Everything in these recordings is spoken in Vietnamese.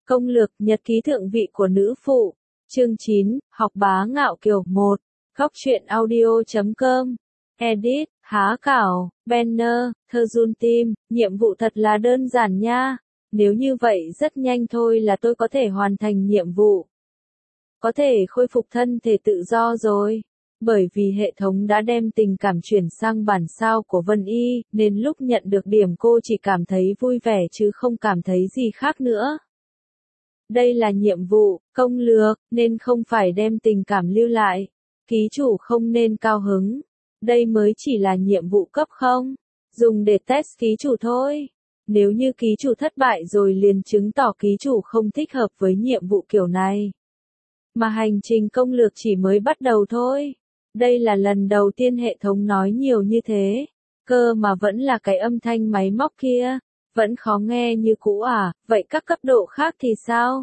Công lược nhật ký thượng vị của nữ phụ. Chương 9, học bá ngạo kiều 1. Góc truyện audio.com. Edit, há cảo, banner, thơ run tim, nhiệm vụ thật là đơn giản nha. Nếu như vậy rất nhanh thôi là tôi có thể hoàn thành nhiệm vụ. Có thể khôi phục thân thể tự do rồi. Bởi vì hệ thống đã đem tình cảm chuyển sang bản sao của Vân Y, nên lúc nhận được điểm cô chỉ cảm thấy vui vẻ chứ không cảm thấy gì khác nữa. Đây là nhiệm vụ, công lược, nên không phải đem tình cảm lưu lại. Ký chủ không nên cao hứng. Đây mới chỉ là nhiệm vụ cấp không. Dùng để test ký chủ thôi. Nếu như ký chủ thất bại rồi liền chứng tỏ ký chủ không thích hợp với nhiệm vụ kiểu này. Mà hành trình công lược chỉ mới bắt đầu thôi. Đây là lần đầu tiên hệ thống nói nhiều như thế. Cơ mà vẫn là cái âm thanh máy móc kia. Vẫn khó nghe như cũ à, vậy các cấp độ khác thì sao?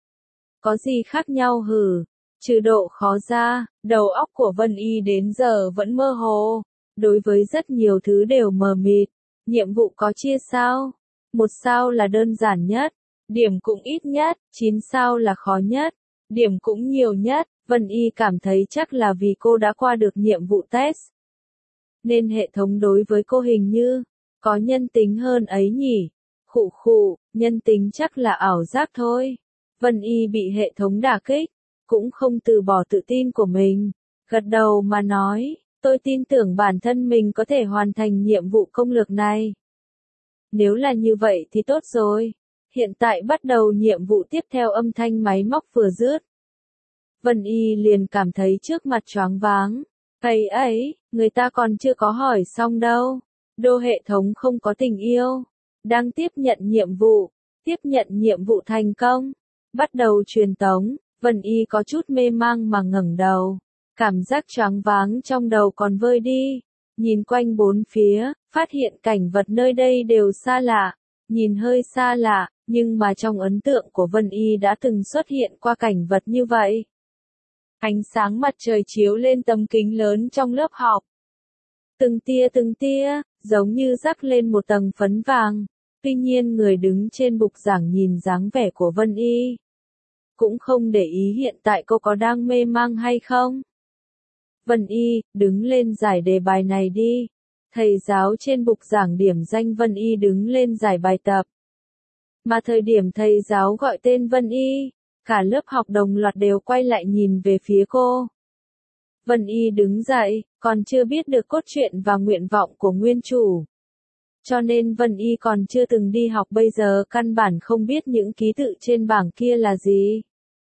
Có gì khác nhau hử? Trừ độ khó ra, đầu óc của Vân Y đến giờ vẫn mơ hồ. Đối với rất nhiều thứ đều mờ mịt. Nhiệm vụ có chia sao? 1 sao là đơn giản nhất. Điểm cũng ít nhất, 9 sao là khó nhất. Điểm cũng nhiều nhất. Vân Y cảm thấy chắc là vì cô đã qua được nhiệm vụ test. Nên hệ thống đối với cô hình như có nhân tính hơn ấy nhỉ. Khụ khụ, nhân tính chắc là ảo giác thôi. Vân Y bị hệ thống đả kích, cũng không từ bỏ tự tin của mình. Gật đầu mà nói, tôi tin tưởng bản thân mình có thể hoàn thành nhiệm vụ công lược này. Nếu là như vậy thì tốt rồi. Hiện tại bắt đầu nhiệm vụ tiếp theo, âm thanh máy móc vừa dứt. Vân Y liền cảm thấy trước mặt choáng váng. Ấy, người ta còn chưa có hỏi xong đâu. Đô hệ thống không có tình yêu. Đang tiếp nhận nhiệm vụ. Tiếp nhận nhiệm vụ thành công. Bắt đầu truyền tống. Vân Y có chút mê mang mà ngẩng đầu. Cảm giác choáng váng trong đầu còn vơi đi. Nhìn quanh bốn phía, phát hiện cảnh vật nơi đây đều xa lạ. Nhìn hơi xa lạ, nhưng mà trong ấn tượng của Vân Y đã từng xuất hiện qua cảnh vật như vậy. Ánh sáng mặt trời chiếu lên tấm kính lớn trong lớp học. Từng tia, giống như rắc lên một tầng phấn vàng. Tuy nhiên người đứng trên bục giảng nhìn dáng vẻ của Vân Y. Cũng không để ý hiện tại cô có đang mê mang hay không. Vân Y, đứng lên giải đề bài này đi. Thầy giáo trên bục giảng điểm danh Vân Y đứng lên giải bài tập. Mà thời điểm thầy giáo gọi tên Vân Y, cả lớp học đồng loạt đều quay lại nhìn về phía cô. Vân Y đứng dậy, còn chưa biết được cốt truyện và nguyện vọng của nguyên chủ. Cho nên Vân Y còn chưa từng đi học, bây giờ căn bản không biết những ký tự trên bảng kia là gì.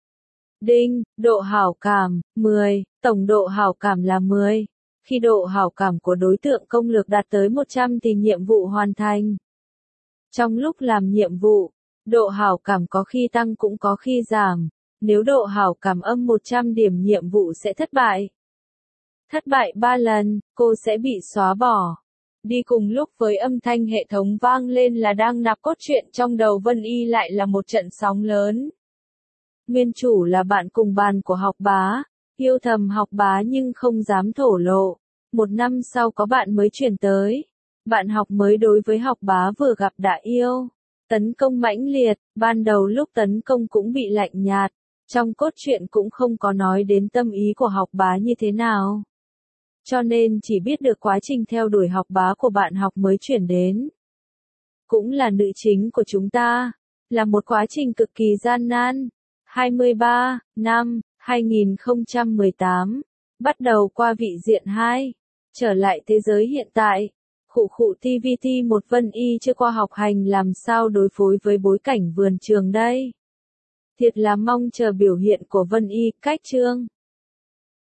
Đinh, độ hảo cảm, 10, tổng độ hảo cảm là 10. Khi độ hảo cảm của đối tượng công lược đạt tới 100 thì nhiệm vụ hoàn thành. Trong lúc làm nhiệm vụ, độ hảo cảm có khi tăng cũng có khi giảm. Nếu độ hảo cảm âm 100 điểm nhiệm vụ sẽ thất bại. Thất bại 3 lần, cô sẽ bị xóa bỏ. Đi cùng lúc với âm thanh hệ thống vang lên là đang nạp cốt truyện trong đầu Vân Y lại là một trận sóng lớn. Nguyên chủ là bạn cùng bàn của học bá, yêu thầm học bá nhưng không dám thổ lộ. 1 năm sau có bạn mới chuyển tới. Bạn học mới đối với học bá vừa gặp đã yêu. Tấn công mãnh liệt, ban đầu lúc tấn công cũng bị lạnh nhạt. Trong cốt truyện cũng không có nói đến tâm ý của học bá như thế nào. Cho nên chỉ biết được quá trình theo đuổi học bá của bạn học mới chuyển đến. Cũng là nữ chính của chúng ta. Là một quá trình cực kỳ gian nan. 23 năm 2018. Bắt đầu qua vị diện 2. Trở lại thế giới hiện tại. Khụ khụ TVT một Vân Y chưa qua học hành làm sao đối phối với bối cảnh vườn trường đây. Thiệt là mong chờ biểu hiện của Vân Y, cách chương.